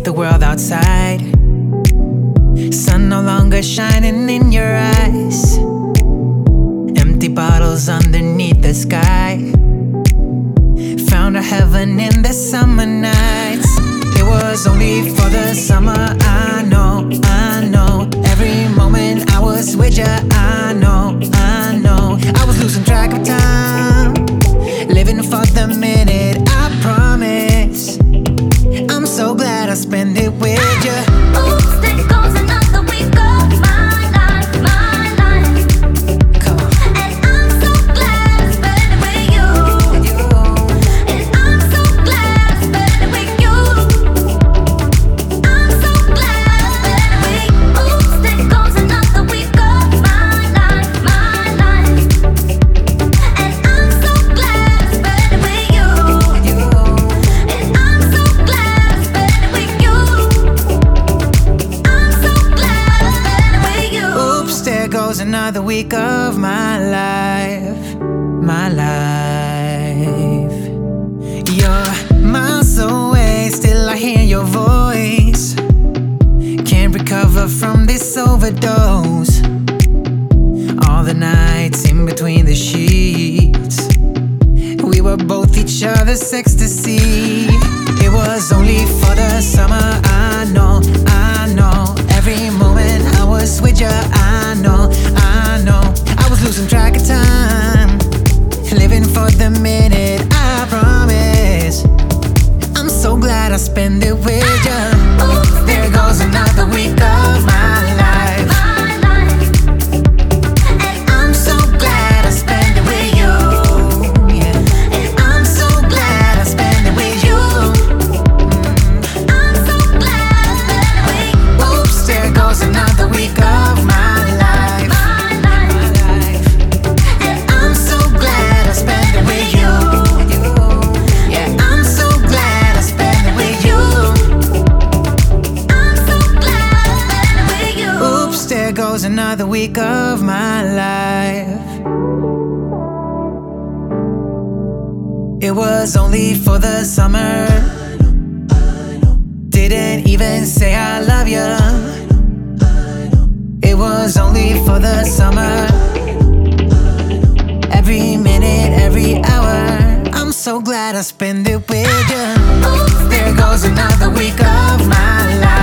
the world outside. Sun no longer shining in your eyes. Empty bottles underneath the sky. Found a heaven in the summer nights. It was only for the summer, I know, I know. Every moment I was with ya, I know, I know. I was losing track of time, living for the minute, I promise. I'm so glad I spend it with ya. Oops, there goes another week of my life, my life. Come on. And I'm so glad I spent it with you. And I'm so glad I spent it with you. I'm so glad I spent it with you. Oops, there goes another week of my life, my life. And I'm so glad I spent it with you. And I'm so glad I spent it with you. I'm so glad I spent it with you. Oops, there goes another week of my life, my life. You're miles away, still I hear your voice. Can't recover from this overdose. All the nights in between the sheets, we were both each other's ecstasy. It was only for the summer, I know, I know. Every moment I was with ya, I know, I know. I was losing track of time, living for the minute, I promise. I'm so glad I spend it with ya. Oops, There goes another week of my life. my life. And I'm so glad I spend it with you. Yeah. And I'm so glad I spend it with you. I'm so glad I spent it with you. Oops, there goes another week of my life. My life. And I'm so glad I spend it with you. Yeah, I'm so glad I spend it with you. I'm so glad I spent it with you. Oops, there goes another week of my life. It was only for the summer. Didn't even say I love you. It was only for the summer. Every minute, every hour, I'm so glad I spend it with you. Oops, There goes another week of my life.